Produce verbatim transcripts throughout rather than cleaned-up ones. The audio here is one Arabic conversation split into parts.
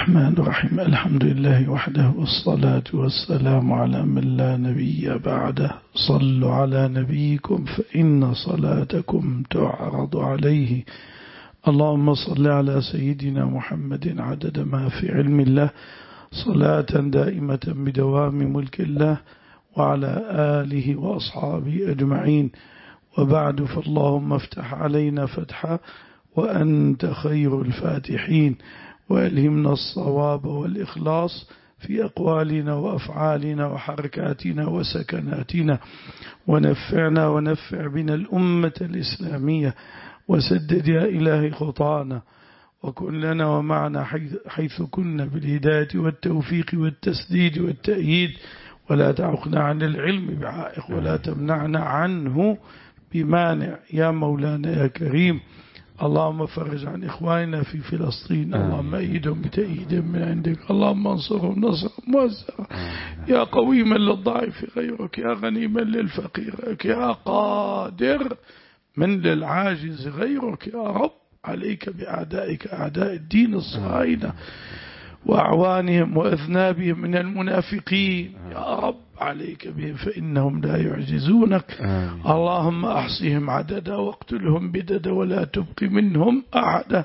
الرحمن الرحيم. الحمد لله وحده والصلاة والسلام على من لا نبي بعده. صلوا على نبيكم فإن صلاتكم تعرض عليه. اللهم صل على سيدنا محمد عدد ما في علم الله صلاة دائمة بدوام ملك الله وعلى آله وأصحابه أجمعين. وبعد، فاللهم افتح علينا فتحا وأنت خير الفاتحين، وألهمنا الصواب والإخلاص في أقوالنا وأفعالنا وحركاتنا وسكناتنا، ونفعنا ونفع بنا الأمة الإسلامية، وسدد يا إلهي خطانا، وكن لنا ومعنا حيث كنا بالهداية والتوفيق والتسديد والتأييد، ولا تعقنا عن العلم بعائق ولا تمنعنا عنه بمانع يا مولانا يا كريم. اللهم فرج عن إخواننا في فلسطين، اللهم أيدهم بتأييد من عندك، اللهم انصرهم نصرا موسعا، يا قويما للضعيف غيرك، يا غنيما للفقير يا قادر من للعاجز غيرك يا رب. عليك بأعدائك أعداء الدين الصهاينة وأعوانهم وأذنابهم من المنافقين يا رب، عليك بهم فإنهم لا يعجزونك. آمين. اللهم أحصهم عددا واقتلهم بددا ولا تبق منهم أحدا،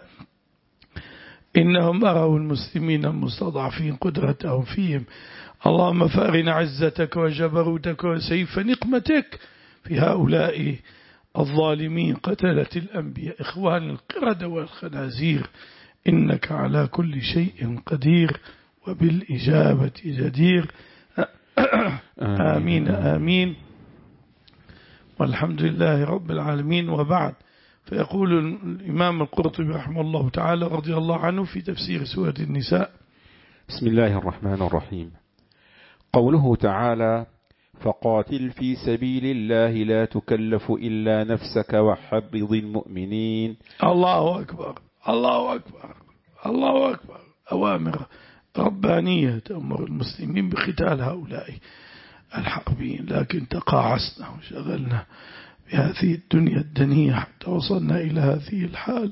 إنهم أروا المسلمين المستضعفين قدرتهم فيهم. اللهم فأرنا عزتك وجبروتك وسيف نقمتك في هؤلاء الظالمين قتلة الأنبياء إخوان القردة والخنازير، إنك على كل شيء قدير وبالإجابة جدير. آمين آمين والحمد لله رب العالمين. وبعد، فيقول الإمام القرطبي رحمه الله تعالى رضي الله عنه في تفسير سورة النساء: بسم الله الرحمن الرحيم. قوله تعالى: فقاتل في سبيل الله لا تكلف إلا نفسك وحرض المؤمنين. الله أكبر الله أكبر الله أكبر. أوامر ربانية تأمر المسلمين بقتال هؤلاء الحربيين، لكن تقاعسنا وشغلنا بهذه الدنيا الدنية حتى وصلنا إلى هذه الحال.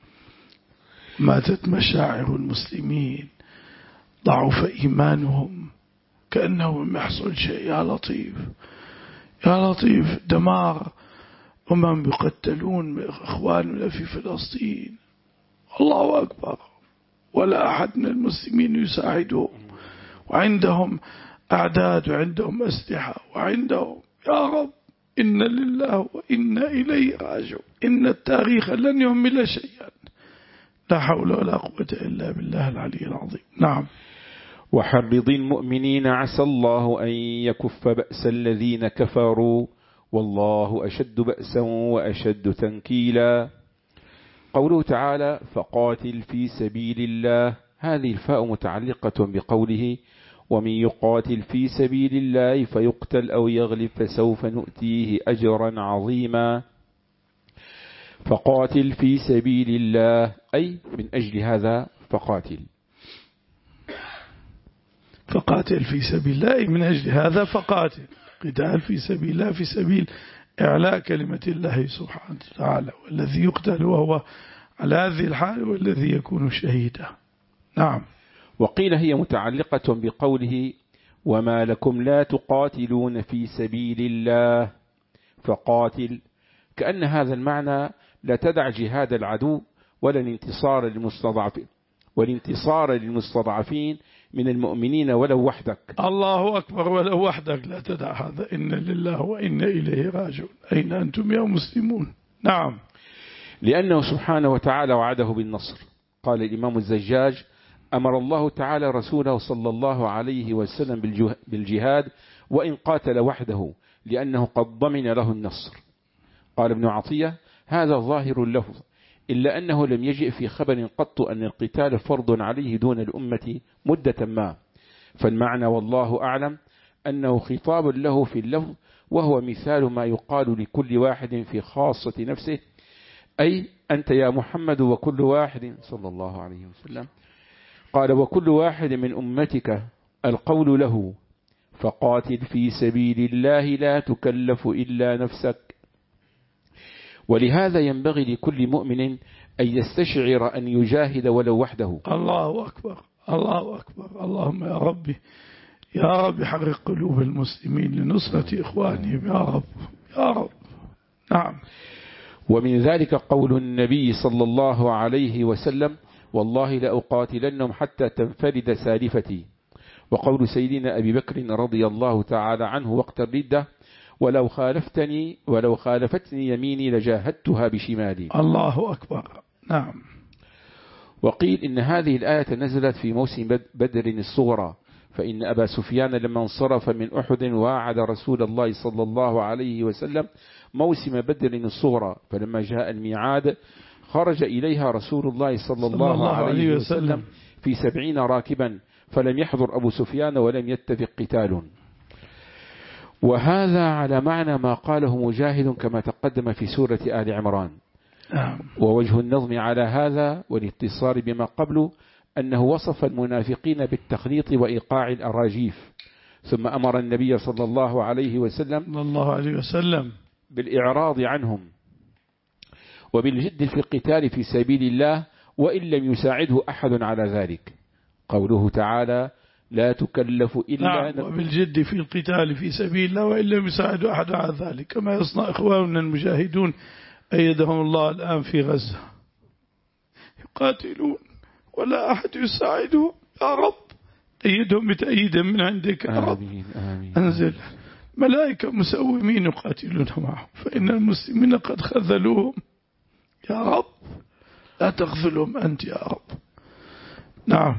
ماتت مشاعر المسلمين، ضعف إيمانهم، كأنه لم يحصل شيء. يا لطيف يا لطيف، دمار، ومن يقتلون إخواننا في فلسطين. الله أكبر. ولا أحد من المسلمين يساعدهم، وعندهم أعداد وعندهم أسلحة وعندهم، يا رب إن لله وإنا إليه راجعون. إن التاريخ لن يهمل شيئا. لا حول ولا قوة إلا بالله العلي العظيم. نعم. وحرض المؤمنين عسى الله أن يكف بأس الذين كفروا والله أشد بأسا وأشد تنكيلا. قوله تعالى: فقاتل في سبيل الله، هذه الفاء متعلقة بقوله: ومن يقاتل في سبيل الله فيقتل أو يغلب فسوف نؤتيه أجرا عظيما. فقاتل في سبيل الله أي من أجل هذا فقاتل. فقاتل في سبيل الله من أجل هذا فقاتل. قتال في سبيل الله في سبيل إعلاء كلمة الله سبحانه وتعالى، والذي يقتل وهو على هذه الحال والذي يكون شهيدا. نعم. وقيل هي متعلقة بقوله: وما لكم لا تقاتلون في سبيل الله فقاتل، كأن هذا المعنى لا تدع جهاد العدو ولا الانتصار للمستضعفين والانتصار للمستضعفين من المؤمنين ولو وحدك. الله أكبر. ولو وحدك لا تدع هذا. إن لله وإنا إليه راجعون. أين أنتم يا مسلمون؟ نعم. لأنه سبحانه وتعالى وعده بالنصر. قال الإمام الزجاج: أمر الله تعالى رسوله صلى الله عليه وسلم بالجهاد وإن قاتل وحده، لأنه قد ضمن له النصر. قال ابن عطية: هذا ظاهر اللفظ، إلا أنه لم يجئ في خبر قط أن القتال فرض عليه دون الأمة مدة ما، فالمعنى والله أعلم أنه خطاب له في اللفظ، وهو مثال ما يقال لكل واحد في خاصة نفسه، أي أنت يا محمد وكل واحد صلى الله عليه وسلم. قال: وكل واحد من أمتك، القول له: فقاتل في سبيل الله لا تكلف إلا نفسك. ولهذا ينبغي لكل مؤمن أن يستشعر أن يجاهد ولو وحده. الله أكبر الله أكبر. اللهم يا ربي يا رب حرق قلوب المسلمين لنصرة إخوانهم يا رب يا رب. نعم. ومن ذلك قول النبي صلى الله عليه وسلم والله لأقاتلنهم حتى تنفرد سالفتي. وقول سيدنا أبي بكر رضي الله تعالى عنه وقت الردة ولو خالفتني ولو خالفتني يميني لجاهدتها بشمالي. الله أكبر. نعم. وقيل إن هذه الآية نزلت في موسم بدر الصغرى، فإن أبا سفيان لما انصرف من أحد وعد رسول الله صلى الله عليه وسلم موسم بدر الصغرى، فلما جاء الميعاد خرج إليها رسول الله صلى الله, الله عليه وسلم في سبعين راكبا، فلم يحضر أبو سفيان ولم يتفق قتال. وهذا على معنى ما قاله مجاهد كما تقدم في سورة آل عمران. ووجه النظم على هذا والاتصال بما قبله أنه وصف المنافقين بالتخليط وإيقاع الأراجيف، ثم أمر النبي صلى الله عليه وسلم الله عليه وسلم بالإعراض عنهم وبالجد في القتال في سبيل الله وإن لم يساعده أحد على ذلك. قوله تعالى لا تكلف إلا نعم وبالجد في القتال في سبيل الله وإن لم يساعده أحد على ذلك، كما يصنع إخواننا المجاهدون أيدهم الله الآن في غزة، يقاتلون ولا أحد يساعدهم. يا رب أيدهم بتأييد من عندك يا رب. آمين آمين. أنزل ملائكة مسومين يقاتلون معهم، فإن المسلمين قد خذلوهم. يا رب لا تخذلهم أنت يا رب. نعم.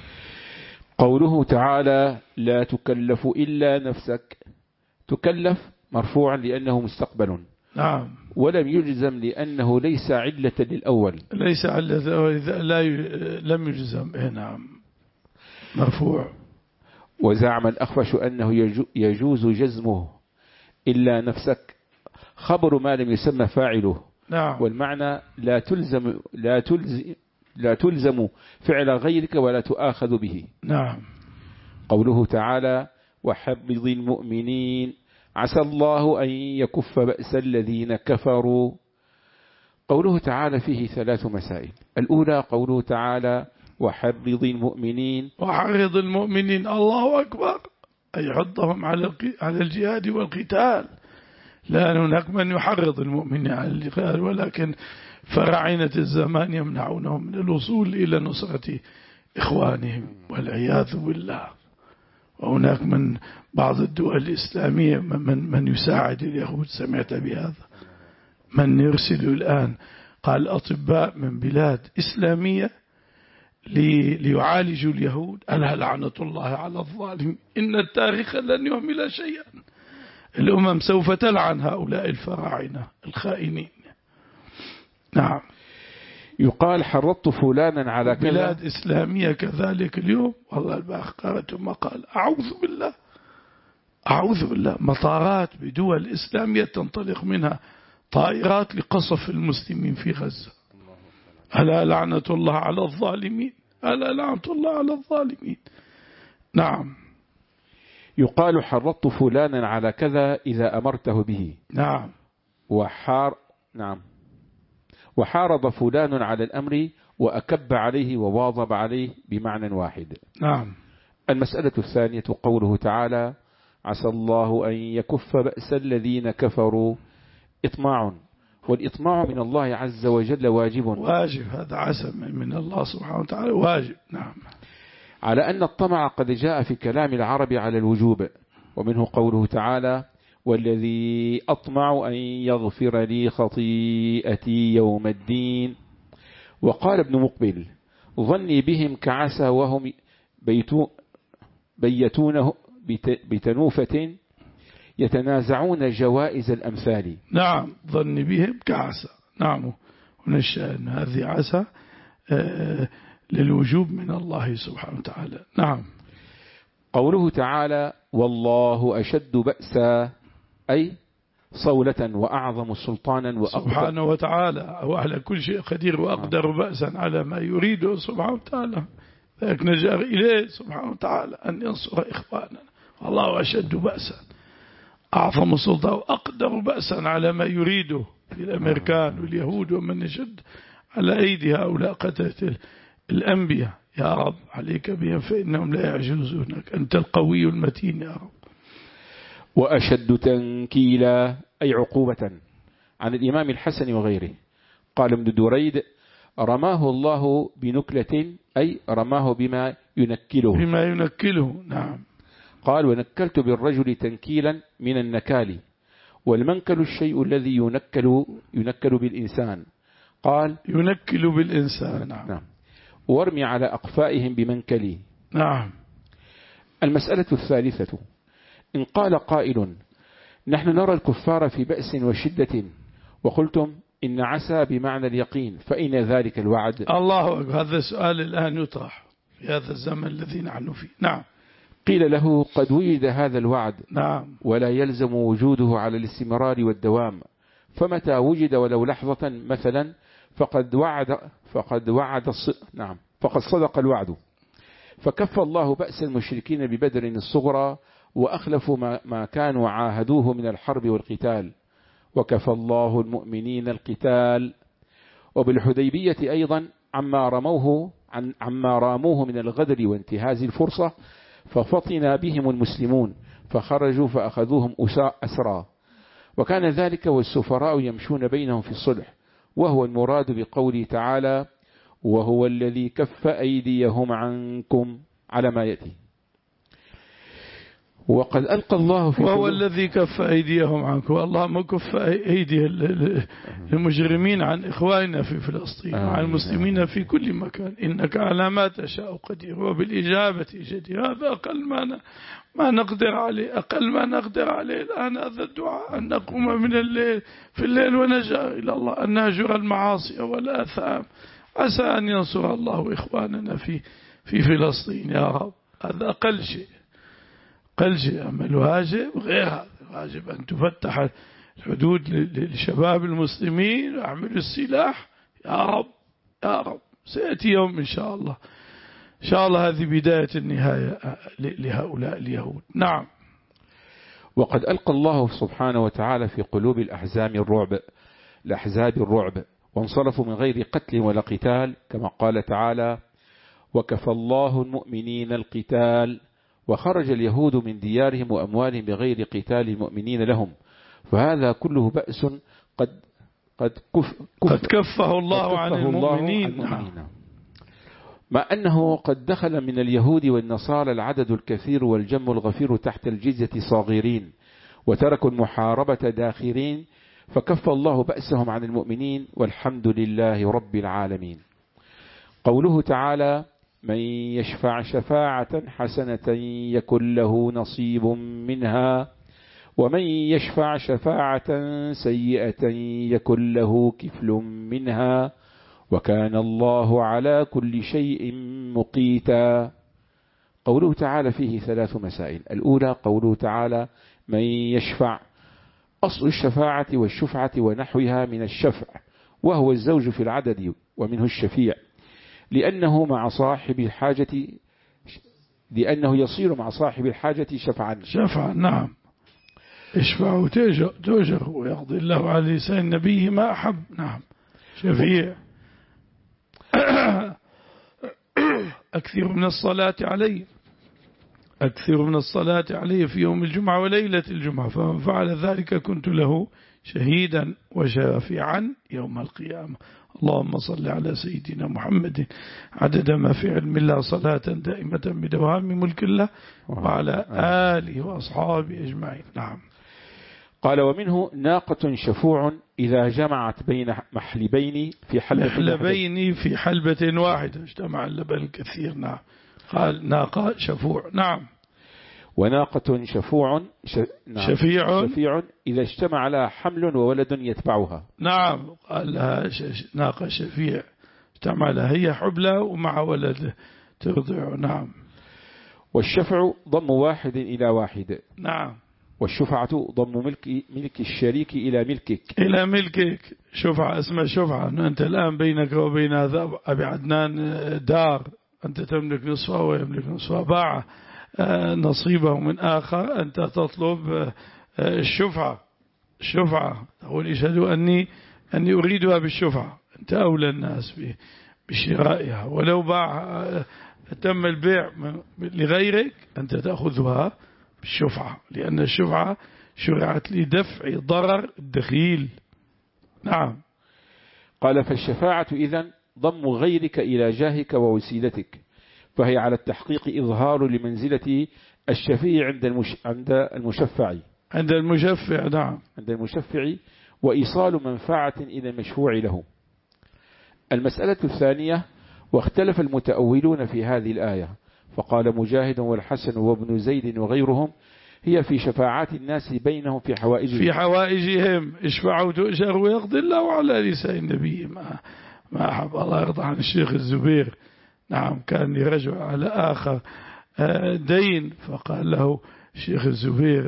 قوله تعالى لا تكلف إلا نفسك، تكلف مرفوعا لأنه مستقبل. نعم. ولم يجزم لأنه ليس علة للأول. ليس علة لا ي... لم يجزم. نعم مرفوع. وزعم الأخفش أنه يجوز جزمه إلا نفسك خبر ما لم يسمى فاعله. نعم. والمعنى لا تلزم لا تلزم لا تلزم فعل غيرك ولا تؤاخذ به. نعم. قوله تعالى وحبذ المؤمنين عسى الله أن يكف بأس الذين كفروا. قوله تعالى فيه ثلاث مسائل. الأولى قوله تعالى وحبذ المؤمنين وحرض المؤمنين. الله أكبر. أي حضهم على على الجهاد والقتال، لا هناك من يحرض المؤمنين على القتال، ولكن فراعنة الزمان يمنعونهم من الوصول إلى نصرة إخوانهم والعياذ بالله. وهناك من بعض الدول الإسلامية من, من يساعد اليهود. سمعت بهذا؟ من يرسل الآن قال أطباء من بلاد إسلامية لي ليعالجوا اليهود. ألا لعنة الله على الظالمين، إن التاريخ لن يهمل شيئا. الأمم سوف تلعن هؤلاء الفراعنة الخائنين. نعم. يقال حرضت فلانا على كذا. بلاد إسلامية كذلك اليوم. والله الباخ قرأت ما قال أعوذ بالله أعوذ بالله مطارات بدول إسلامية تنطلق منها طائرات لقصف المسلمين في غزة. ألا لعنة الله على الظالمين، ألا لعنة الله على الظالمين. نعم. يقال حرضت فلانا على كذا إذا أمرته به. نعم. وحار نعم وحارض فلان على الأمر وأكب عليه وواظب عليه بمعنى واحد. نعم. المسألة الثانية قوله تعالى عسى الله أن يكف بأس الذين كفروا. إطماع، والإطماع من الله عز وجل واجب. واجب، هذا عسى من الله سبحانه وتعالى واجب. نعم. على أن الطمع قد جاء في كلام العرب على الوجوب، ومنه قوله تعالى والذي أطمع أن يغفر لي خطيئتي يوم الدين. وقال ابن مقبل ظني بهم كعسى وهم بيتو بيتونه بتنوفة يتنازعون جوائز الأمثال. نعم. ظني بهم كعسى. نعم. ونشأن هذه عسى للوجوب من الله سبحانه وتعالى. نعم. قوله تعالى والله أشد بأسا أي صولة وأعظم سلطانا وأقدر سبحانه وتعالى، وعلى كل شيء قدير وأقدر بأسا على ما يريده سبحانه وتعالى. ذلك نجار إليه سبحانه وتعالى أن ينصر إخواننا. الله أشد بأسا أعظم سلطة وأقدر بأسا على ما يريده الأمريكان واليهود ومن يشد على أيدي هؤلاء قتلة الأنبياء. يا رب عليك بهم فإنهم لا يعجزونك، أنت القوي المتين يا رب. وأشد تنكيلا أي عقوبة عن الإمام الحسن وغيره. قال ابن دريد رماه الله بنكلة أي رماه بما ينكله بما ينكله. نعم. قال ونكلت بالرجل تنكيلا من النكال، والمنكل الشيء الذي ينكل ينكل بالإنسان. قال ينكل بالإنسان. نعم. نعم. وارمي على أقفائهم بمنكلي. نعم. المسألة الثالثة إن قال قائل نحن نرى الكفار في بأس وشدة وقلتم إن عسى بمعنى اليقين، فإن ذلك الوعد؟ الله أكبر، هذا السؤال الآن يطرح في هذا الزمن الذي نحن فيه. نعم. قيل له قد وجد هذا الوعد. نعم. ولا يلزم وجوده على الاستمرار والدوام، فمتى وجد ولو لحظة مثلا فقد وعد فقد وعد نعم فقد صدق الوعد. فكف الله بأس المشركين ببدر الصغرى وأخلفوا ما, ما كانوا عاهدوه من الحرب والقتال، وكفى الله المؤمنين القتال. وبالحديبية أيضا عما رموه عن عما راموه من الغدر وانتهاز الفرصة، ففطن بهم المسلمون فخرجوا فأخذوهم أسرى، وكان ذلك والسفراء يمشون بينهم في الصلح، وهو المراد بقوله تعالى وهو الذي كف أيديهم عنكم على ما يأتي. وقد ألقى الله في وهو الذي كف أيديهم عنكم، والله ما كف أيدي المجرمين عن إخواننا في فلسطين وعن المسلمين في كل مكان، إنك على ما تشاء قدير وبالإجابة جدير. هذا أقل ما ما نقدر عليه، أقل ما نقدر عليه الآن هذا الدعاء، أن نقوم من الليل في الليل ونجأ إلى الله، أن نهجر المعاصي والآثام، عسى أن ينصر الله إخواننا في في فلسطين يا رب. هذا أقل شيء، أقل شيء. أما الواجب غير هذا، الواجب أن تفتح الحدود للشباب المسلمين ويعملوا السلاح يا رب يا رب. سيأتي يوم إن شاء الله، إن شاء الله هذه بداية النهاية لهؤلاء اليهود. نعم. وقد ألقى الله سبحانه وتعالى في قلوب الأحزاب الرعب الأحزاب الرعب وانصرفوا من غير قتل ولا قتال، كما قال تعالى وكفى الله المؤمنين القتال، وخرج اليهود من ديارهم وأموالهم بغير قتال المؤمنين لهم، فهذا كله بأس قد قد كف قد كفه الله قد كفه عن المؤمنين, الله عن المؤمنين. مع أنه قد دخل من اليهود والنصارى العدد الكثير والجم الغفير تحت الجزية صاغرين، وتركوا المحاربة داخرين، فكف الله بأسهم عن المؤمنين، والحمد لله رب العالمين. قوله تعالى من يشفع شفاعة حسنة يكن له نصيب منها، ومن يشفع شفاعة سيئة يكن له كفل منها، وكان الله على كل شيء مقيتا. قوله تعالى فيه ثلاث مسائل. الأولى قوله تعالى من يشفع، أصل الشفاعة والشفعة ونحوها من الشفع، وهو الزوج في العدد، ومنه الشفيع، لأنه مع صاحب الحاجة لأنه يصير مع صاحب الحاجة شفعا شفعا. نعم. اشفعوا توجه ويقضي الله على لسان نبيه ما أحب. نعم. شفيع. أكثر من الصلاة عليه، أكثر من الصلاة عليه في يوم الجمعة وليلة الجمعة، فمن فعل ذلك كنت له شهيدا وشافعا يوم القيامة. اللهم صل على سيدنا محمد عدد ما في علم الله صلاة دائمة بدوام ملك الله، وعلى آله وأصحابه أجمعين. نعم. قال ومنه ناقة شفوع إذا جمعت بين محلبين في حلبة محلبين في حلبة واحدة اجتمع اللبن الكثير. نعم. قال ناقة شفوع. نعم. وناقة شفوع ش... نعم. شفيع شفيع إذا اجتمع لها حمل وولد يتبعها. نعم. قال لها ش... ناقة شفيع اجتمع لها هي حبلى ومع ولد ترضع. نعم. والشفع ضم واحد إلى واحد. نعم. والشفعة ضم ملك ملك الشريك إلى ملكك إلى ملكك. شفعة اسمها شفعة. أنت الآن بينك وبين هذا أبي عدنان دار، أنت تملك نصفها ويملك نصفها، باع نصيبه من آخر، أنت تطلب الشفعة. الشفعة تقول اشهدوا أني أني أريدها بالشفعة. أنت أولى الناس بشرائها، ولو باع تم البيع لغيرك أنت تأخذها بالشفعة، لأن الشفعة شرعت لدفع ضرر الدخيل. نعم. قال فالشفاعة إذن ضم غيرك إلى جاهك ووسيلتك، فهي على التحقيق إظهار لمنزلة الشفيع عند المش... عند المشفع عند المشفع نعم عند المشفع وإيصال منفعة إلى المشفوع له. المسألة الثانية: واختلف المتأولون في هذه الآية، فقال مجاهد والحسن وابن زيد وغيرهم: هي في شفاعات الناس بينهم في حوائجهم في حوائجهم اشفعوا تؤجر ويقضي الله على لسان النبي. ما ما أحب الله يرضى عن الشيخ الزبير. نعم كان لرجل على آخر دين، فقال له الشيخ الزبير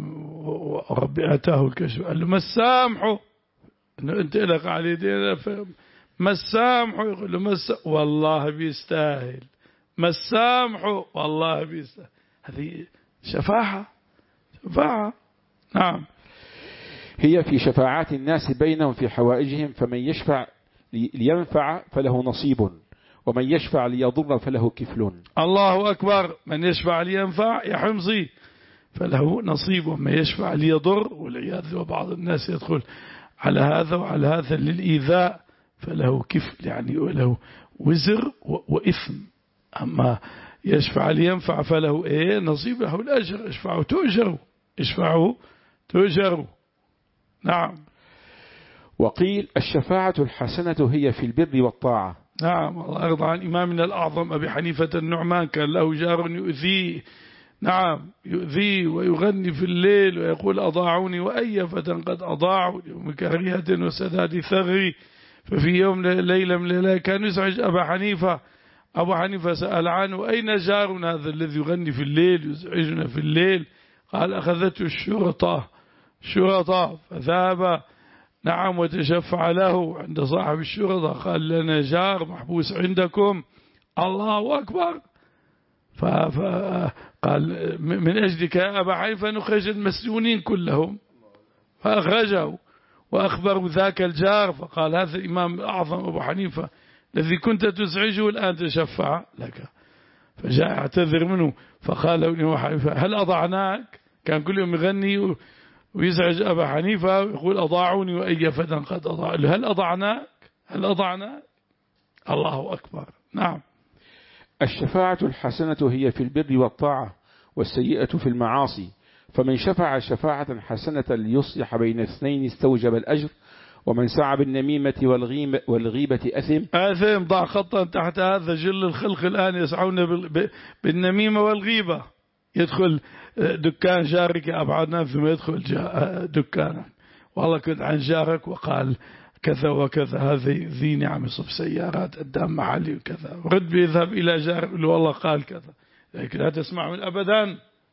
وربي أتاه الكشف، قال له ما السامحه أنه أنت لك عليه دين، ما السامحه، يقول له ما والله بيستاهل، ما السامحه والله بيستاهل. هذه شفاعة شفاعة. نعم. هي في شفاعات الناس بينهم في حوائجهم، فمن يشفع لينفع فله نصيب، ومن يشفع ليضر فله كفل. الله أكبر. من يشفع لينفع يا حمصي فله نصيب، ومن يشفع ليضر والعياذ، وبعض الناس يدخل على هذا وعلى هذا للإيذاء فله كفل، يعني وله وزر وإثم. أما يشفع لينفع فله إيه نصيب، له الأجر. اشفعوا تؤجروا، اشفعوا تؤجروا. نعم. وقيل الشفاعة الحسنة هي في البر والطاعة. نعم. الله يرضى عن إمامنا الأعظم أبي حنيفة النعمان، كان له جار يؤذيه. نعم يؤذيه ويغني في الليل ويقول أضاعوني وأي فتى قد أضاعوا يوم كريهة وسداد ثغري. ففي يوم ليلة من الليلة كان يزعج أبا حنيفة. أبو حنيفة سأل عنه: أين جارنا هذا الذي يغني في الليل يزعجنا في الليل؟ قال: أخذته الشرطة شرطة فذهب نعم وتشفع له عند صاحب الشرطة، قال: لنا جار محبوس عندكم. الله أكبر. فقال: من أجلك يا أبا حنيفة نخرج المسجونين كلهم، فأخرجه وأخبروا ذاك الجار، فقال: هذا الإمام الأعظم أبو حنيفة الذي كنت تزعجه الآن تشفع لك. فجاء اعتذر منه، فقال له أبو حنيفة: هل أضعناك؟ كان كل يوم يغني ويزعج أبا حنيفة ويقول أضاعوني وأي فتى قد أضاع. هل أضعناك؟ هل أضعناك؟ الله أكبر. نعم. الشفاعة الحسنة هي في البر والطاعة، والسيئة في المعاصي، فمن شفع شفاعة حسنة ليصلح بين اثنين استوجب الأجر، ومن سعى بالنميمة والغيبة أثم. أثم. ضع خطا تحت هذا. جل الخلق الآن يسعون بالنميمة والغيبة. يدخل دكان جارك أبعدنا ثم يدخل دكانك، والله كنت عن جارك وقال كذا وكذا، هذه ذي نعم يصف سيارات قدام محلي وكذا، ورد بيذهب إلى جار يقول والله قال كذا، لكن لا تسمع من أبدا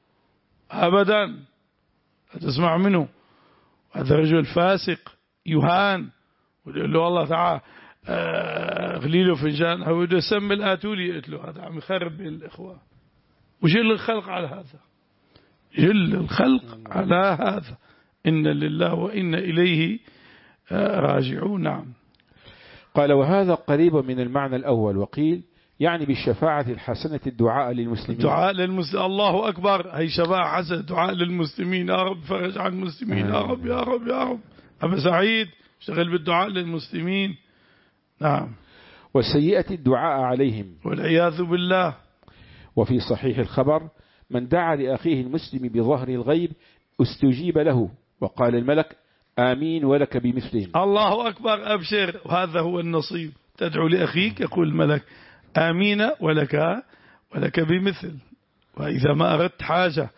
أبدا لا تسمع منه. هذا رجل فاسق يهان، ويقول له والله تعال اغلي له فنجان، هو بده يسمي الآتولي، قلت له هذا عم يخرب بين الإخوة. وجل الخلق على هذا، جل الخلق على هذا. إن لله وإن إليه راجعون. نعم. قال: وهذا قريب من المعنى الأول. وقيل يعني بالشفاعة الحسنة الدعاء للمسلمين. دعاء للمسلمين. الله أكبر. هي شفاعة حسنة، دعاء للمسلمين، يا رب فرج عن المسلمين، يا رب يا رب يا رب. أبا سعيد اشتغل بالدعاء للمسلمين. نعم. والسيئة الدعاء عليهم والعياذ بالله. وفي صحيح الخبر: من دعا لأخيه المسلم بظهر الغيب استجيب له، وقال الملك: آمين ولك بمثله. الله أكبر. أبشر. وهذا هو النصيب. تدعو لأخيك يقول الملك آمين ولك ولك بمثل. وإذا ما أردت حاجة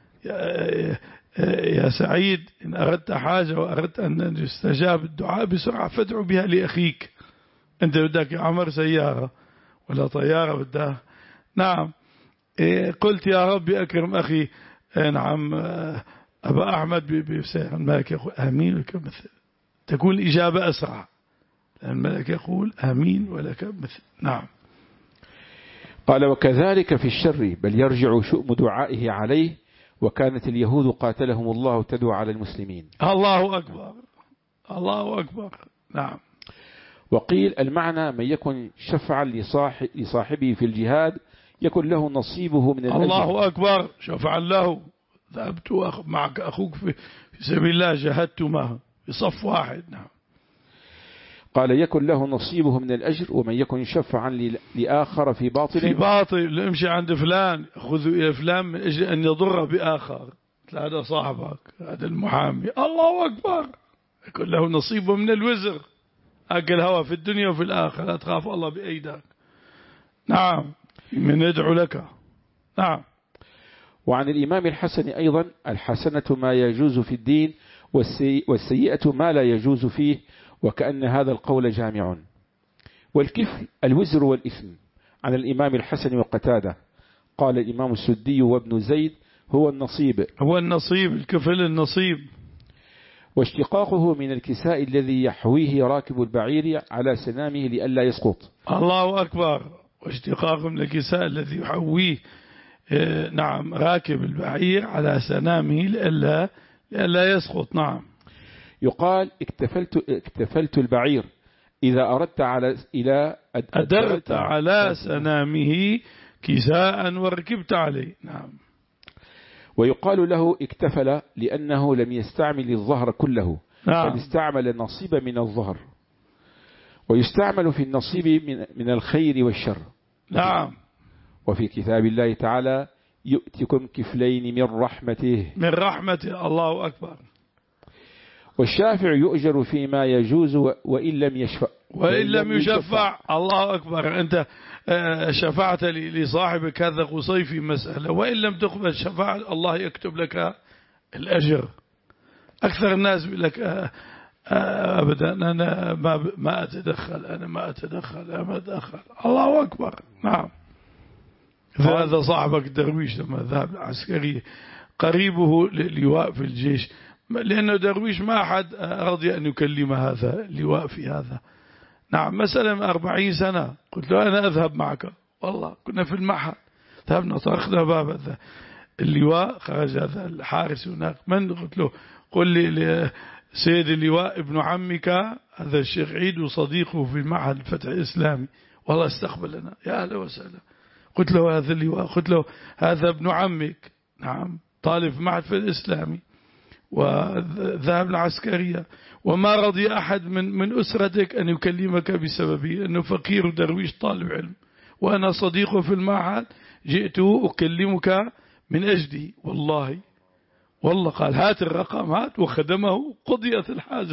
يا سعيد، إن أردت حاجة وأردت أن يستجاب الدعاء بسرعة فادعو بها لأخيك. أنت بدك يا عمر سيارة ولا طيارة بدها. نعم. قلت يا رب أكرم أخي نعم أبا أحمد بسيارة، الملك يقول آمين ولك مثل، تكون الإجابة أسرع، لأن الملك يقول آمين ولك مثل. نعم. قال: وكذلك في الشر، بل يرجع شؤم دعائه عليه، وكانت اليهود قاتلهم الله تدعو على المسلمين. الله أكبر. الله أكبر. نعم. وقيل المعنى من يكن شفعا لصاحبه في الجهاد يكن له نصيبه من الأجر. الله أكبر، شفعا له، ذهبت معك أخوك في سبيل الله، جهدت معه في صف واحد. نعم. قال يكن له نصيبه من الأجر، ومن يكن شفعا لآخر في باطل في باطل، امشي عند فلان خذوا إلى فلان من أجل أن يضر بآخر، هذا صاحبك، هذا المحامي. الله أكبر، يكن له نصيبه من الوزر، أكل هوا في الدنيا وفي الآخرة، لا تخاف الله بأيدك. نعم، من يدعو لك. نعم. وعن الإمام الحسن أيضا: الحسنة ما يجوز في الدين، والسيئة ما لا يجوز فيه، وكأن هذا القول جامع. والكفل الوزر والإثم. عن الإمام الحسن وقتادة قال الإمام السدي وابن زيد: هو النصيب، هو النصيب، الكفل النصيب. واشتقاقه من الكساء الذي يحويه راكب البعير على سنامه لئلا يسقط. الله أكبر، واشتقاقه من الكساء الذي يحويه اه نعم راكب البعير على سنامه لئلا لئلا يسقط. نعم. يقال اكتفلت, اكتفلت البعير إذا أردت على إلى أدرت على سنامه كساء وركبت عليه. نعم. ويقال له اكتفل لأنه لم يستعمل الظهر كله، نعم. بل استعمل نصيب من الظهر. ويستعمل في النصيب من, من الخير والشر. نعم. وفي كتاب الله تعالى: يؤتكم كفلين من رحمته، من رحمته. الله أكبر. والشافع يؤجر فيما يجوز وإن لم يشفع وإن لم يشفع. الله أكبر، أنت شفعت لصاحبك هذا قصي في مسألة، وإن لم تقبل شفاعة الله يكتب لك الأجر. أكثر الناس يقول لك أبدا أنا ما ما أتدخل، أنا ما أتدخل، أنا ما أتدخل. الله أكبر. نعم. هذا صاحبك درويش لما ذهب العسكري قريبه لواء في الجيش، لأنه درويش ما أحد رضي أن يكلم هذا اللواء في هذا. نعم. مثلا من أربعين سنة قلت له أنا أذهب معك، والله كنا في المعهد، ذهبنا طرقنا باب اللواء، خرج هذا الحارس هناك، من قلت له قل لي سيد اللواء ابن عمك هذا الشيخ عيد وصديقه في المعهد الفتح الإسلامي، والله استقبلنا، يا أهلا وسهلا. قلت له هذا اللواء، قلت له هذا ابن عمك، نعم، طالب في معهد الفتح الإسلامي وذهب العسكرية، وما رضي أحد من من أسرتك أن يكلمك بسببه، أنه فقير ودرويش طالب علم، وأنا صديقه في المعهد جئت أكلمك من أجلي. والله والله قال هات الرقم، هات، وخدمه، قضيت الحاجة،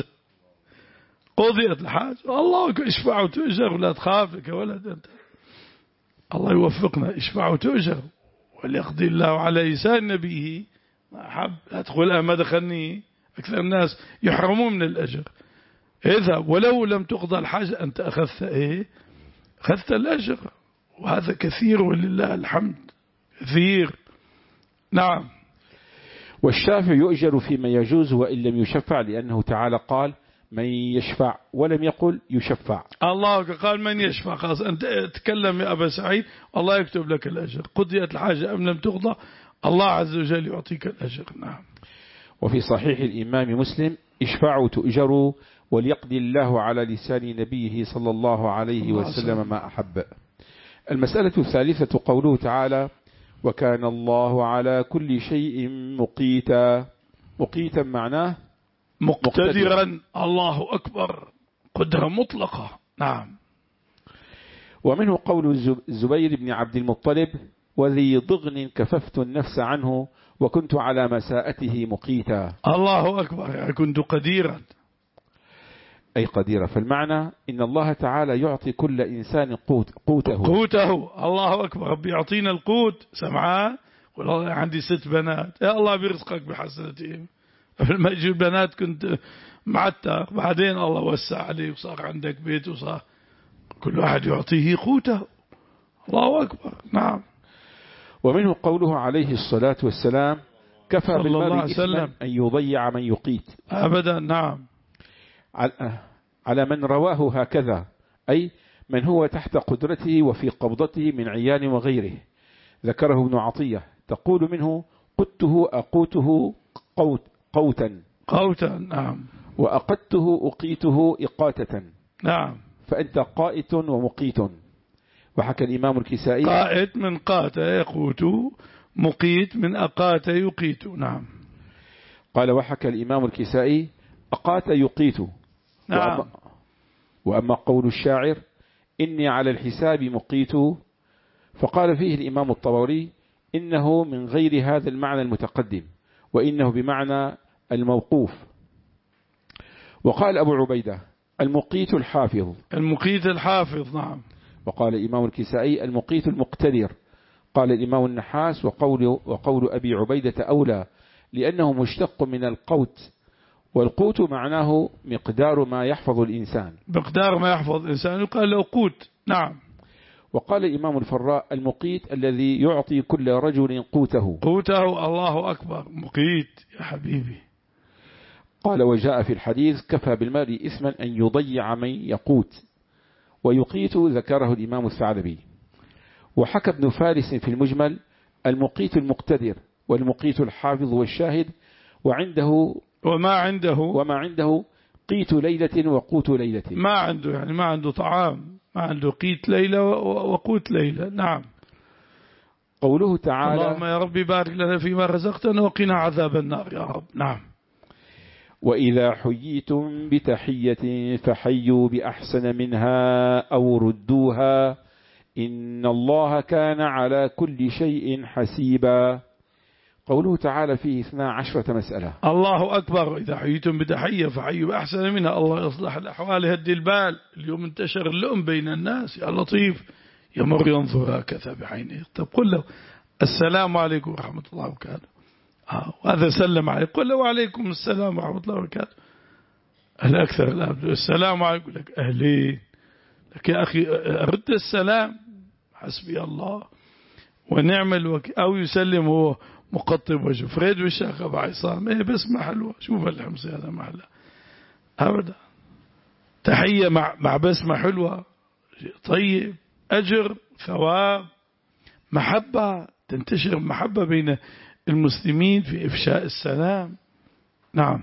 قضيت الحاجة. الله اشفعوا تؤجر، ولا تخاف لك ولد أنت. الله يوفقنا، اشفعوا تؤجر، وليقضي الله على لسان نبيه ما أحب. لا تقول ما دخلني، أكثر الناس يحرمون من الأجر. اذهب ولو لم تقضى الحاجة أنت أخذت إيه؟ أخذت الأجر، وهذا كثير ولله الحمد، كثير. نعم. والشافع يؤجر فيما يجوز وإن لم يشفع، لأنه تعالى قال: من يشفع، ولم يقل يشفع. الله قال من يشفع، خلاص أنت تكلم يا أبا سعيد، الله يكتب لك الأجر، قضيت الحاجة أم لم تقضى، الله عز وجل يعطيك الأجر. نعم. وفي صحيح الإمام مسلم: اشفعوا تؤجروا، وليقضي الله على لسان نبيه صلى الله عليه وسلم ما أحب. المسألة الثالثة قوله تعالى: وكان الله على كل شيء مقيتا. مقيتا معناه مقتدرا. الله أكبر، قدرة مطلقة. نعم. ومنه قول الزبير بن عبد المطلب: وذي ضغن كففت النفس عنه وكنت على مساءته مقيتا. الله أكبر، يعني كنت قديرا، أي قديرا. فالمعنى إن الله تعالى يعطي كل إنسان قوت قوته قوته. الله أكبر، ربي يعطينا القوت. سمعان والله عندي ست بنات، يا الله بيرزقك بحسنتهم. لما يجوا البنات كنت معتق، بعدين الله وسع عليه وصار عندك بيت، وصار كل واحد يعطيه قوته. الله أكبر. نعم. ومنه قوله عليه الصلاة والسلام: كفى بالمرء إثما أن يضيع من يقيت. أبدا. نعم. على من رواه هكذا، أي من هو تحت قدرته وفي قبضته من عيان وغيره. ذكره ابن عطية: تقول منه: قدته أقوته قوت قوتا قوتا. نعم. وأقدته أقيته إقاتة. نعم. فأنت قائت ومقيت. وحكى الإمام الكسائي قائت من قات يقوت، مقيت من أقات يقيت. نعم. قال وحكى الإمام الكسائي أقات يقيت. نعم. وأما, وأما قول الشاعر إني على الحساب مقيت، فقال فيه الإمام الطبري إنه من غير هذا المعنى المتقدم، وإنه بمعنى الموقوف. وقال أبو عبيدة المقيت الحافظ. المقيت الحافظ. نعم. وقال الإمام الكسائي المقيت المقتدر. قال الإمام النحاس وقول, وقول أبي عبيدة أولى، لأنه مشتق من القوت، والقوت معناه مقدار ما يحفظ الإنسان. مقدار ما يحفظ الإنسان يقال له قوت. نعم. وقال الإمام الفراء المقيت الذي يعطي كل رجل قوته. قوته. الله أكبر. مقيت يا حبيبي. قال وجاء في الحديث كفى بالمرء إثما أن يضيع من يقوت، ويقيت ذكره الإمام الثعلبي. وحكى ابن فارس في المجمل المقيت المقتدر والمقيت الحافظ والشاهد، وعنده وما عنده وما عنده قيت ليلة وقوت ليلة. ما عنده يعني ما عنده طعام، ما عنده قيت ليلة وقوت ليلة. نعم. قوله تعالى اللهم يا رب بارك لنا فيما رزقتنا وقنا عذاب النار يا رب. نعم. وإذا حييتم بتحية فحيوا بأحسن منها أو ردوها إن الله كان على كل شيء حسيبا. قوله تعالى فيه اثنا عشرة مسألة. الله أكبر. إذا حييتم بتحية فحيوا بأحسن منها. الله يصلح الأحوال يهدي البال. اليوم انتشر اللؤم بين الناس يا لطيف، يمر ينظر هكذا بعينيه. طب قل له السلام عليكم ورحمة الله وبركاته. آه وهذا سلم عليه قل له وعليكم السلام ورحمة الله وبركاته. الأكثر الآن السلام عليكم لك أهلين لك يا أخي رد السلام حسبي الله ونعم الوكيل. أو يسلم هو مقطب وجه فريد وشاخ أبو عصام إيه بس ما حلوة. شوف الحمص هذا ما حلوة أبدا. تحية مع مع بسمة حلوة طيب، أجر ثواب محبة، تنتشر محبة بين المسلمين في إفشاء السلام. نعم.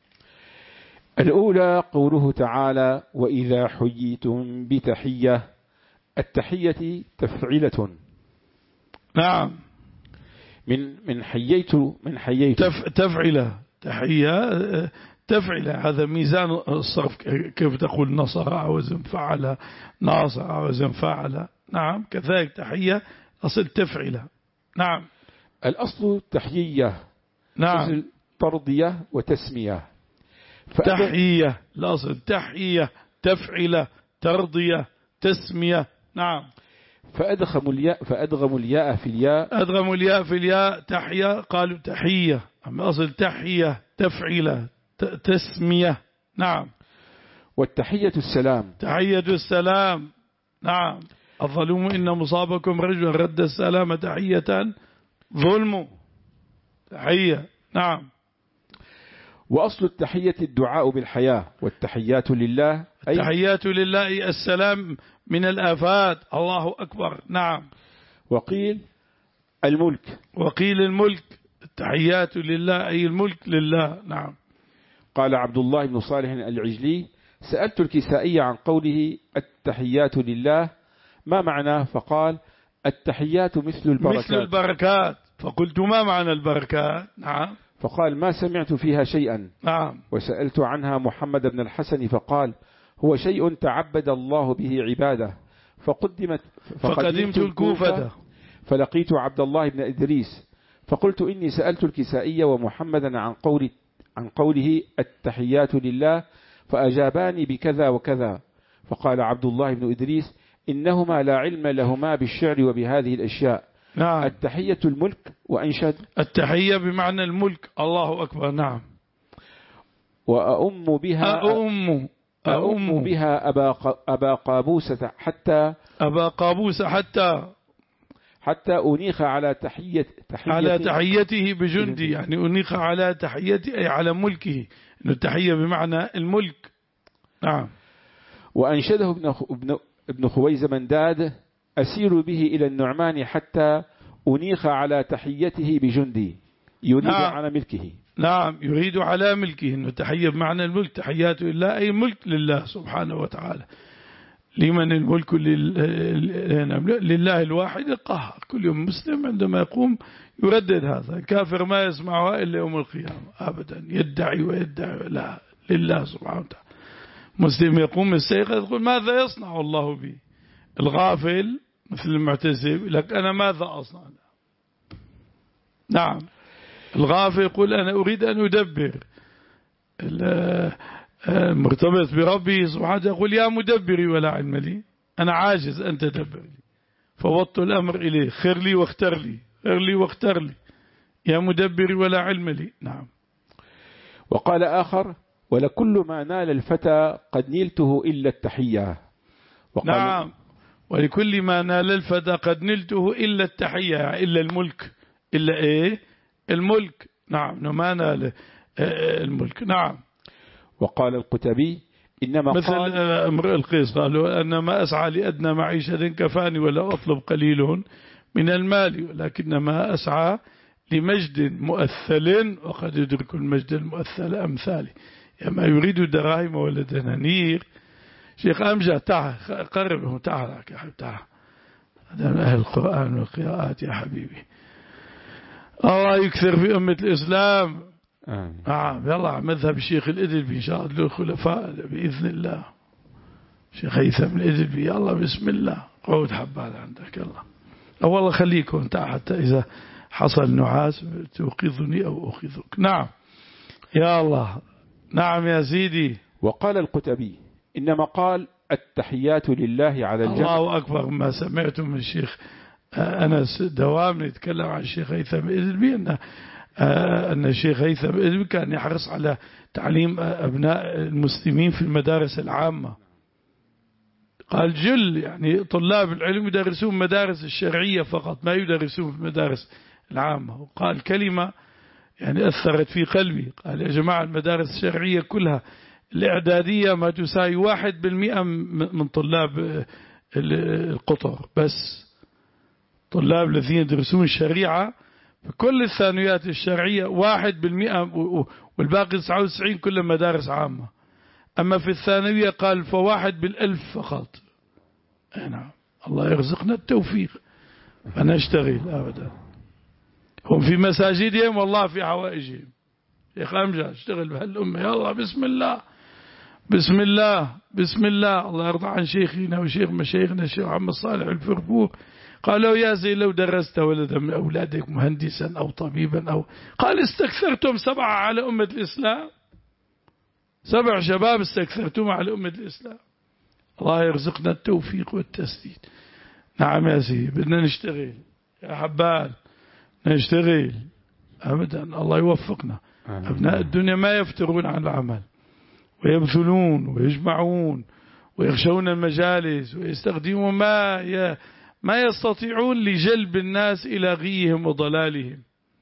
الأولى قوله تعالى وإذا حييتم بتحية. التحية تفعيلة. نعم. من من حييت من حييت تف تفعيلة. تحية تفعيلة. هذا ميزان الصرف. كيف تقول نصر عوزن فعل، ناصر عوزن فعل. نعم. كذلك تحية أصل تفعيلة. نعم. الأصل تحيية. نعم. ترضية وتسمية. تحية الأصل تحية تفعيلة ترضية تسمية. نعم. فأدغم الياء فأدغم الياء في الياء أدغم الياء في الياء تحية قالوا تحية. أما أصل تحية تفعيلة تسمية. نعم. والتحية السلام. تحية السلام. نعم. الظلوم إن مصابكم رجل رد السلام تحية ظلم. تحية. نعم. وأصل التحية الدعاء بالحياة. والتحيات لله أي التحيات لله السلام من الآفات. الله أكبر. نعم. وقيل الملك. وقيل الملك. التحيات لله أي الملك لله. نعم. قال عبد الله بن صالح العجلي سألت الكسائي عن قوله التحيات لله ما معناه، فقال التحيات مثل البركات. مثل البركات. فقلت ما معنى البركات؟ نعم. فقال ما سمعت فيها شيئا. نعم. وسألت عنها محمد بن الحسن فقال هو شيء تعبد الله به عباده. فقدمت فقدمت الكوفة فلقيت عبد الله بن إدريس فقلت إني سألت الكسائي ومحمدا عن قول عن قوله التحيات لله فأجاباني بكذا وكذا. فقال عبد الله بن إدريس إنهما لا علم لهما بالشعر وبهذه الأشياء. نعم. التحية الملك وأنشد. التحية بمعنى الملك. الله أكبر. نعم. وأؤم بها أؤم أؤم بها أبا أبا قابوسة حتى أبا قابوس حتى حتى أنيخ على تحية, تحية على تحيته بجندي. يعني أنيخ على تحيته أي على ملكه. إنه التحية بمعنى الملك. نعم. وأنشده ابن ابن ابن خويز منداد أسير به إلى النعمان حتى أنيخ على تحيته بجندي يريد نعم. على ملكه. نعم. يريد على ملكه. إنه تحية بمعنى الملك. تحياته لله أي ملك لله سبحانه وتعالى. لمن الملك لله الواحد القهار. كل يوم مسلم عندما يقوم يردد هذا. الكافر ما يسمعها إلا يوم القيامة أبدا، يدعي ويدعي، لا، لله سبحانه وتعالى. مسلم يقوم السيقظ يقول ماذا يصنع الله بي. الغافل مثل المعتزب لك أنا ماذا أصنع. نعم، الغافل يقول أنا أريد أن أدبر. المرتبط بربي سبحانه يقول يا مدبري ولا علم لي، أنا عاجز أن تدبر لي، فوضت الأمر إليه، خير لي واختر لي، خير لي واختر لي، يا مدبري ولا علم لي. نعم. وقال آخر ولكل ما نال الفتى قد نلته إلا التحية. وقال نعم، ولكل ما نال الفتى قد نلته إلا التحية، إلا الملك. إلا إيه؟ الملك. نعم، ما نال الملك. نعم. وقال القتبي إنما مثل قال امرئ القيس قالوا أنما أسعى لأدنى معيشة كفاني ولا أطلب قليل من المال، ولكنما أسعى لمجد مؤثل وقد يدرك المجد المؤثل أمثالي. ما يريد دراهم ولا دنانير. شيخ أمجد تعال قربه، تعال يا حبيبي، تعال، هذا من أهل القرآن والقراءات يا حبيبي. الله يكثر في أمة الإسلام. آمين. نعم. يلا مذهب الشيخ الإدلبي إن شاء الله الخلفاء بإذن الله. شيخ هيثم الإدلبي، يلا بسم الله، قعود حبال عندك. يلا والله خليكم انت حتى إذا حصل نعاس توقظني أو أخذك. نعم يا الله. نعم يا سيدي. وقال القتبي إنما قال التحيات لله على الجمع. الله أكبر. ما سمعتم من الشيخ أنس دوام يتكلم عن الشيخ هيثم الإدلبي أن أن الشيخ هيثم الإدلبي كان يحرص على تعليم أبناء المسلمين في المدارس العامة. قال جل يعني طلاب العلم يدرسون مدارس الشرعية فقط، ما يدرسون في المدارس العامة. وقال كلمة يعني أثرت في قلبي، قال يا جماعة المدارس الشرعية كلها الإعدادية ما تساوي واحد بالمئة من طلاب القطر، بس طلاب الذين يدرسون الشريعة في كل الثانويات الشرعية واحد بالمئة، والباقي تسعة وتسعين كل مدارس عامة. أما في الثانوية قال فواحد بالألف فقط. نعم، الله يرزقنا التوفيق فنشتغل أبدا. هم في مساجدهم والله في حوائجهم. شيخ أمجد اشتغل بهالأمة، يلا بسم الله بسم الله بسم الله. الله يرضى عن شيخنا وشيخ مشايخنا الشيخ محمد صالح الفرفور، قالوا يا زي لو درست ولدا من أولادك مهندسا أو طبيبا أو، قال استكثرتم سبعة على أمة الإسلام، سبع شباب استكثرتم على أمة الإسلام. الله يرزقنا التوفيق والتسديد. نعم يا سيدي، بدنا نشتغل يا حبال، نشتغل أبدا. الله يوفقنا. أبناء الدنيا ما يفترون عن العمل ويبذلون ويجمعون ويخشون المجالس ويستخدمون ما ي... ما يستطيعون لجلب الناس إلى غيهم وضلالهم.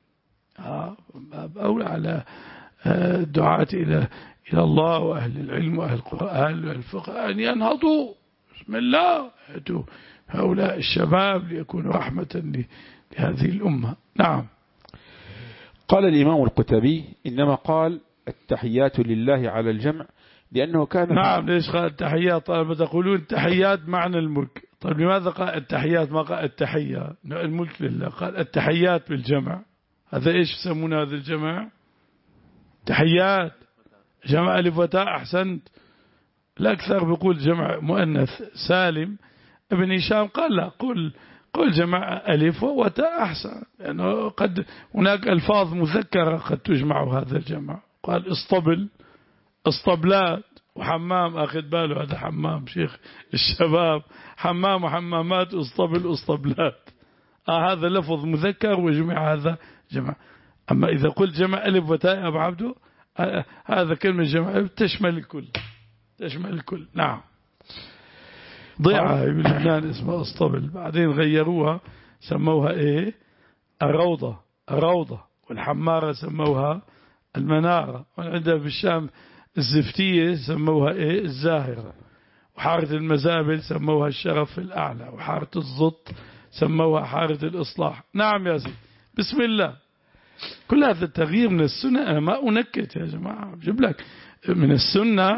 أولى على الدعاة إلى إلى الله وأهل العلم وأهل القرآن وأهل الفقه أن ينهضوا بسم الله، يأتوا هؤلاء الشباب ليكونوا رحمة لهذه الأمة. نعم. قال الإمام القتبي إنما قال التحيات لله على الجمع لأنه كان. نعم. ليش قال التحيات؟ طالما تقولون التحيات معنى الملك، طيب لماذا قال التحيات ما قال التحية؟ الملك لله، قال التحيات بالجمع. هذا إيش يسمون هذا الجمع؟ تحيات جمع ألف وتاء. أحسنت. الأكثر بيقول جمع مؤنث سالم. ابن هشام قال لا، قل قل جمع ألف وتاء أحسن، لأنه يعني قد هناك ألفاظ مذكرة قد تجمع هذا الجمع. قال اسطبل، اسطبلات، وحمام. أخذ باله هذا حمام شيخ الشباب، حمام وحمامات، اسطبل، اسطبلات. آه هذا لفظ مذكر وجمع هذا جمع. أما إذا قلت جمع ألف وتاء يا أبو عبده، آه هذا كلمة جمع تشمل الكل، تشمل الكل. نعم. ضيعة بلبنان اسمها اسطبل، بعدين غيروها سموها ايه؟ الروضة. الروضة. والحمارة سموها المنارة. وعندها في الشام الزفتية سموها ايه؟ الزاهرة. وحارة المزابل سموها الشرف الأعلى. وحارة الزط سموها حارة الإصلاح. نعم يا سيدي. بسم الله. كل هذا التغيير من السنة. أنا ما أنكت يا جماعة، أجيب لك من السنة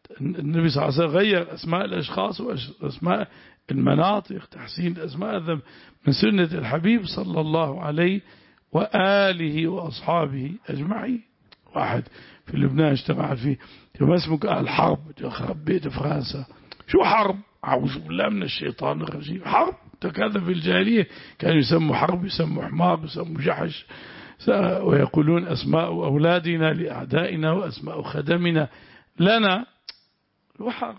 النبي صلى الله عليه وسلم غير أسماء الأشخاص وأسماء المناطق، تحسين الأسماء هذا من سنة الحبيب صلى الله عليه وآله وأصحابه أجمعين. واحد في لبنان اجتمعت فيه ما اسمك الحرب، خرب بيت فرنسا، شو حرب؟ أعوذ بالله من الشيطان الرجيم، حرب تكاذب في الجاهلية، كانوا يسموا حرب، يسموا حمار، يسموا جحش، ويقولون أسماء أولادنا لأعدائنا وأسماء خدمنا لنا وحرب.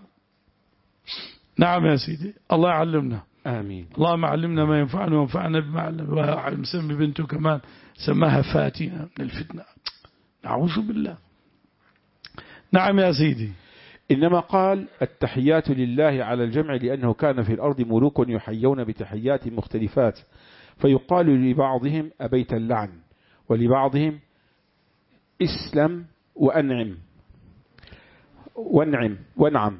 نعم يا سيدي، الله يعلمنا. آمين. اللهم علمنا ما ينفعنا وانفعنا بما علمنا. واحد مسمي بنته كمان سماها فاتنة من الفتنة، نعوذ بالله. نعم يا سيدي. إنما قال التحيات لله على الجمع لأنه كان في الأرض ملوك يحيون بتحيات مختلفات، فيقال لبعضهم أبيت اللعن، ولبعضهم اسلم وأنعم وانعم وانعم،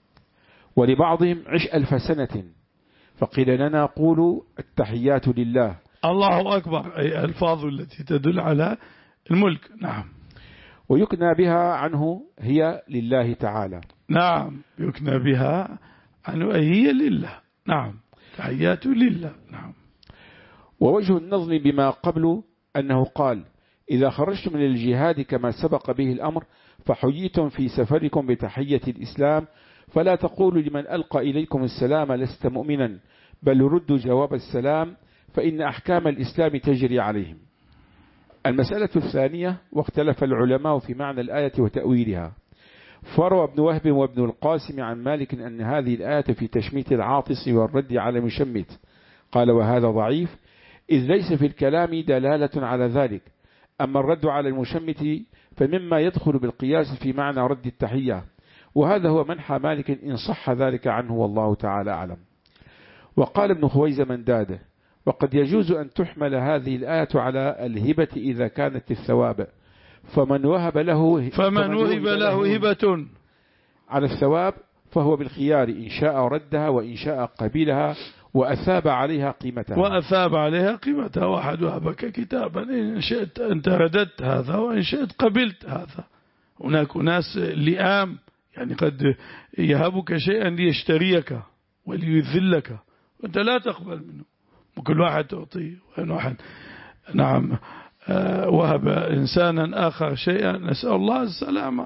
ولبعضهم عش ألف سنة، فقيل لنا قولوا التحيات لله. الله أكبر، أي ألفاظ التي تدل على الملك. نعم. ويكنى بها عنه هي لله تعالى. نعم، يكنى بها عنه أي هي لله. نعم، تحيات لله. نعم. ووجه النظم بما قبل أنه قال إذا خرجتم من الجهاد كما سبق به الأمر فحييتم في سفركم بتحية الإسلام، فلا تقولوا لمن ألقى إليكم السلام لست مؤمنا، بل ردوا جواب السلام فإن أحكام الإسلام تجري عليهم. المسألة الثانية، واختلف العلماء في معنى الآية وتأويلها، فروى ابن وهب وابن القاسم عن مالك أن هذه الآية في تشميت العاطس والرد على المشمت، قال وهذا ضعيف إذ ليس في الكلام دلالة على ذلك، أما الرد على المشمت فمما يدخل بالقياس في معنى رد التحية، وهذا هو منحى مالك إن صح ذلك عنه والله تعالى أعلم. وقال ابن خويزمن داده وقد يجوز أن تحمل هذه الآية على الهبة إذا كانت الثواب، فمن وهب له فمن وهب له هبة على الثواب فهو بالخيار إن شاء ردها وإن شاء قبلها وأثاب عليها قيمتها. وأثاب عليها قيمتها. واحد وهبك كتابا إن شئت أنت رددت هذا وإن شئت قبلت هذا. هناك ناس لئام، يعني قد يهبك شيئا ليشتريك وليذلك وأنت لا تقبل منه، وكل واحد تعطيه. وإن واحد نعم وهب إنسانا آخر شيئا نسأل الله السلامة،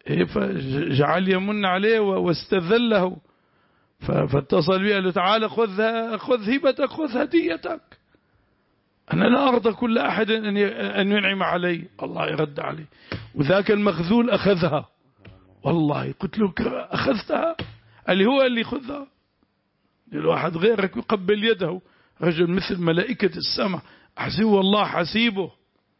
فجعل يمن عليه واستذله، فاتصل بي قال له تعالى خذ خذ هبتك، خذ هديتك، أنا لا أرضى كل أحد أن ينعم علي. الله يرد عليه. وذاك المخذول أخذها، والله قلت له أخذتها، اللي هو اللي خذها. الواحد غيرك يقبل يده، رجل مثل ملائكة السماء، أحسبه والله حسيبه.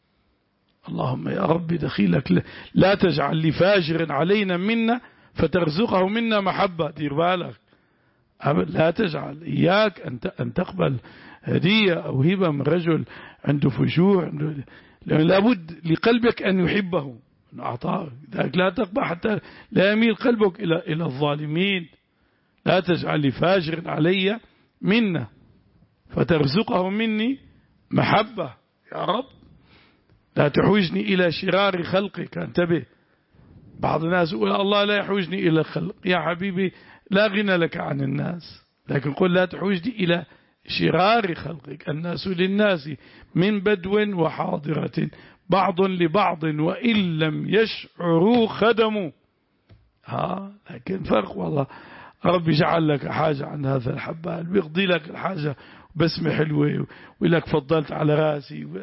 اللهم يا رب دخيلك لا تجعل لفاجر علينا منا فترزقه منا محبة. دير بالك، لا تجعل، إياك أن تقبل هدية أو هبة من رجل عنده فجور، لأن لابد لقلبك أن يحبه أن أعطاه. ذلك لا تقبل حتى لا يميل قلبك إلى إلى الظالمين. لا تجعل لفاجر علي منا فترزقه مني محبة يا رب. لا تحوجني إلى شرار خلقك. انتبه، بعض الناس يقول الله لا يحوجني إلى الخلق. يا حبيبي لا غنى لك عن الناس، لكن قل لا تحوجني إلى شرار خلقك. الناس للناس من بدو وحاضرة بعض لبعض وإن لم يشعروا خدموا. ها لكن فرق والله. ربي جعل لك حاجة عن هذا الحبال، بيقضي لك الحاجة بسمة حلوة ويقول لك فضلت على راسي و...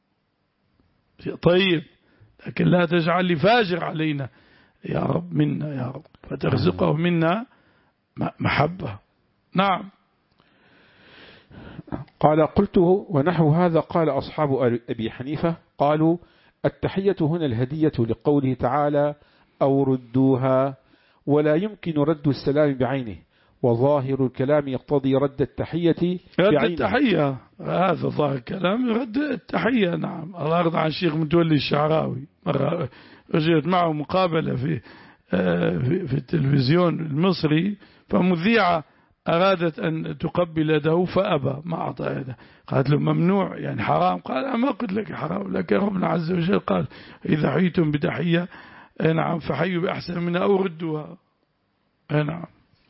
طيب، لكن لا تجعل لي فاجر علينا يا رب، منا يا رب، فترزقه منا محبة. نعم. قال قلت ونحو هذا قال أصحاب أبي حنيفة، قالوا التحية هنا الهدية لقوله تعالى أو ردوها، ولا يمكن رد السلام بعينه، وظاهر الكلام يقتضي رد التحية رد بعينه. التحية، هذا ظاهر الكلام رد التحية. نعم. الله يرضى عن الشيخ متولي الشعراوي، مرة أجرت معه مقابلة في في التلفزيون المصري، فمذيعة أرادت أن تقبل يده فأبى، ما أعطى يده. قالت له ممنوع يعني حرام. قال أنا ما قلت لك حرام، لكن ربنا عز وجل قال إذا حييتم بتحية نعم فحيوا بأحسن منها أو ردوها. نعم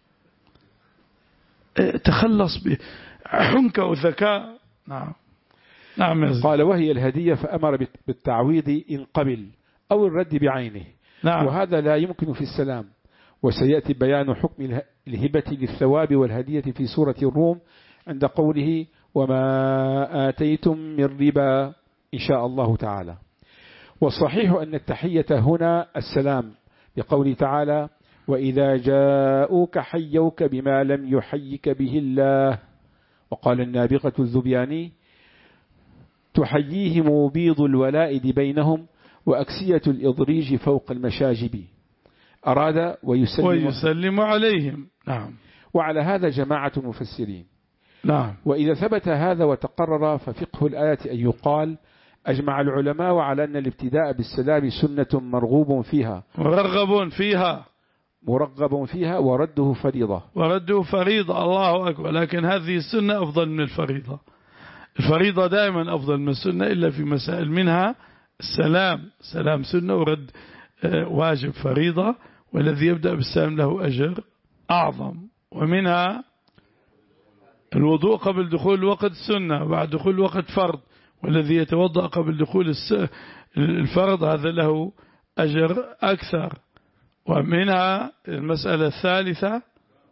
تخلص بحنكة وذكاء. نعم نعم. قال وهي الهدية، فأمر بالتعويض إن قبل أو الرد بعينه. نعم. وهذا لا يمكن في السلام، وسيأتي بيان حكم الهبة للثواب والهدية في سورة الروم عند قوله وما آتيتم من ربا إن شاء الله تعالى. والصحيح أن التحية هنا السلام، بقوله تعالى وإذا جاءوك حيوك بما لم يحيك به الله. وقال النابغة الذبياني تحييهم بيض الولائد بينهم وأكسية الإضريج فوق المشاجب. أراد ويسلم, ويسلم عليهم. نعم. وعلى هذا جماعة المفسرين. نعم. وإذا ثبت هذا وتقرر ففقه الآية أن يقال أجمع العلماء على أن الابتداء بالسلام سنة مرغوب فيها مرغب فيها مرغب فيها ورده فريضة ورده فريضة. الله أكبر. لكن هذه السنة أفضل من الفريضة. الفريضة دائما أفضل من السنة إلا في مسائل، منها السلام. سلام سنة ورد واجب فريضة، والذي يبدأ بالسلام له أجر أعظم. ومنها الوضوء قبل دخول الوقت سنة، بعد دخول الوقت فرض، والذي يتوضأ قبل دخول الفرض هذا له أجر أكثر. ومنها المسألة الثالثة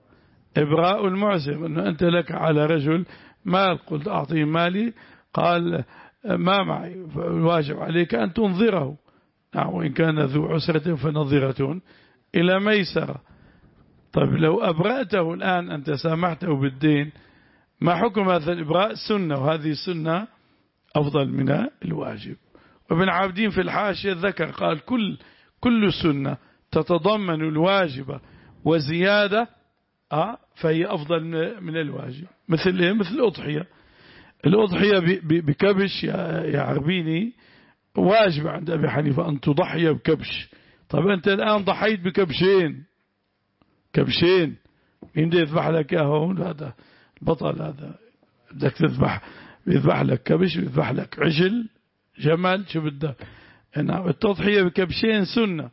إبراء المعسر، أنه أنت لك على رجل مال، قلت أعطيه مالي، قال ما معي، الواجب عليك أن تنظره. نعم وإن كان ذو عسرة فنظرة إلى ميسرة. طيب لو أبرأته الآن أنت سامحته بالدين، ما حكم هذا الإبراء؟ سنة، وهذه السنة أفضل من الواجب. وابن عابدين في الحاشية ذكر قال كل كل سنة تتضمن الواجب وزيادة آه فهي أفضل من الواجب. مثل إيه؟ مثل الأضحية. الأضحية بكبش يا عربيني واجب عند أبي حنيفة أن تضحي بكبش. طب أنت الآن ضحيت بكبشين كبشين مين بده يذبح لك يا هون؟ هذا البطل، هذا بدك تذبح، بيذبح لك كبش، بيذبح لك عجل، جمل، شو بدك. نعم التضحية بكبشين سنة،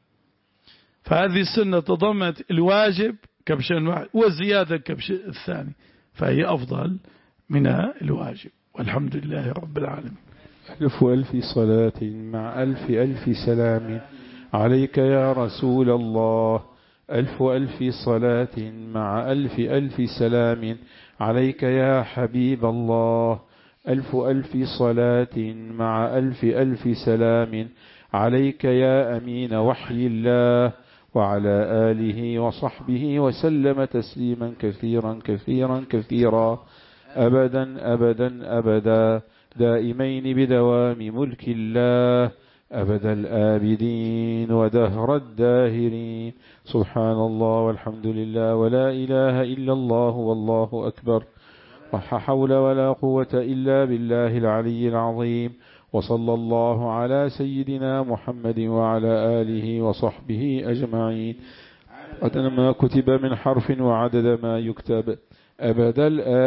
فهذه السنة تضمنت الواجب كبشين واحد وزيادة كبش الثاني، فهي أفضل من الواجب. والحمد لله رب العالمين. ألف ألف صلاة مع ألف ألف سلام عليك يا رسول الله. ألف ألف صلاة مع ألف ألف سلام عليك يا حبيب الله. ألف ألف صلاة مع ألف ألف سلام عليك يا أمين وحي الله، وعلى آله وصحبه وسلم تسليما كثيرا كثيرا كثيرا أبدا أبدا أبدا دائمين بدوام ملك الله أبد الآبدين ودهر الداهرين. سبحان الله والحمد لله ولا إله إلا الله والله أكبر، ولا حول ولا قوة إلا بالله العلي العظيم. وصلى الله على سيدنا محمد وعلى آله وصحبه أجمعين. عدد ما كتب من حرف وعدد ما يكتب أبد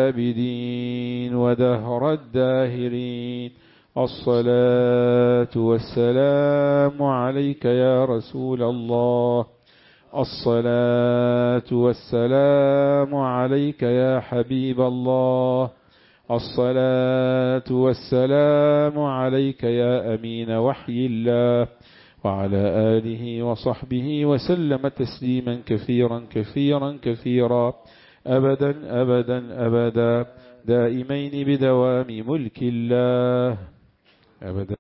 الآبدين ودهر الداهرين. الصلاة والسلام عليك يا رسول الله. الصلاة والسلام عليك يا حبيب الله. الصلاة والسلام عليك يا أمين وحي الله، وعلى آله وصحبه وسلم تسليما كثيرا كثيرا كثيرا أبدا أبدا أبدا دائمين بدوام ملك الله أبدا.